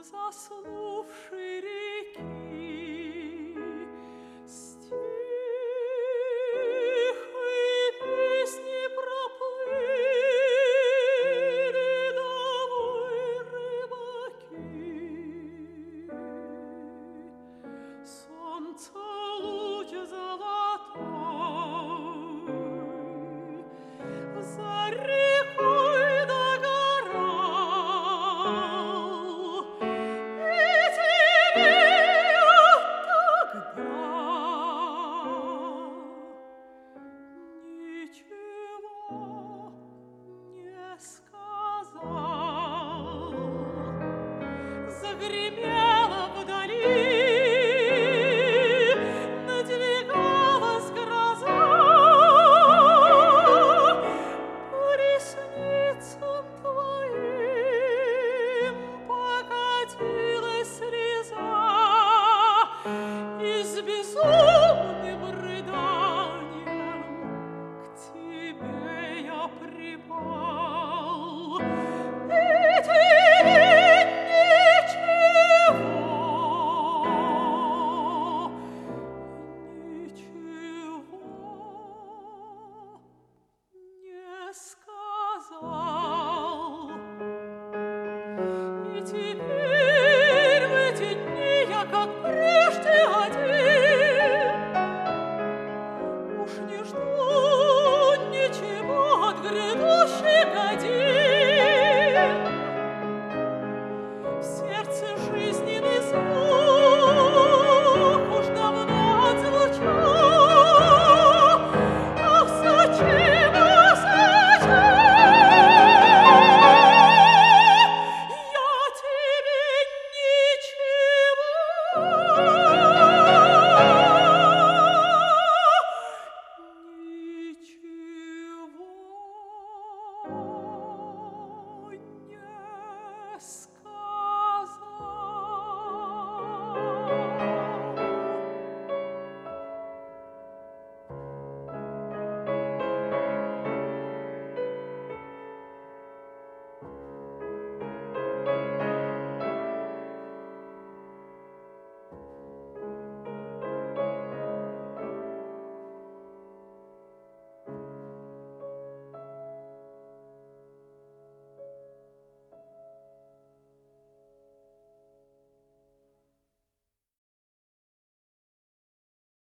заснувшей реки, с тихой песней проплыли домой рыбаки. Солнце луч золотой за рекой догорал, и тебе я тогда ничего не сказал. Загремело вдали, надвигалась гроза, по ресницам твоим покатилась слеза, и с безумным рыданием к тебе я припал, и тебе ничего не сказал. И теперь в эти дни я, как прежде, один, уж не жду ничего от грядущих годин. В сердце жизненный звук уж давно отзвучал, а зачем, я тебе ничего не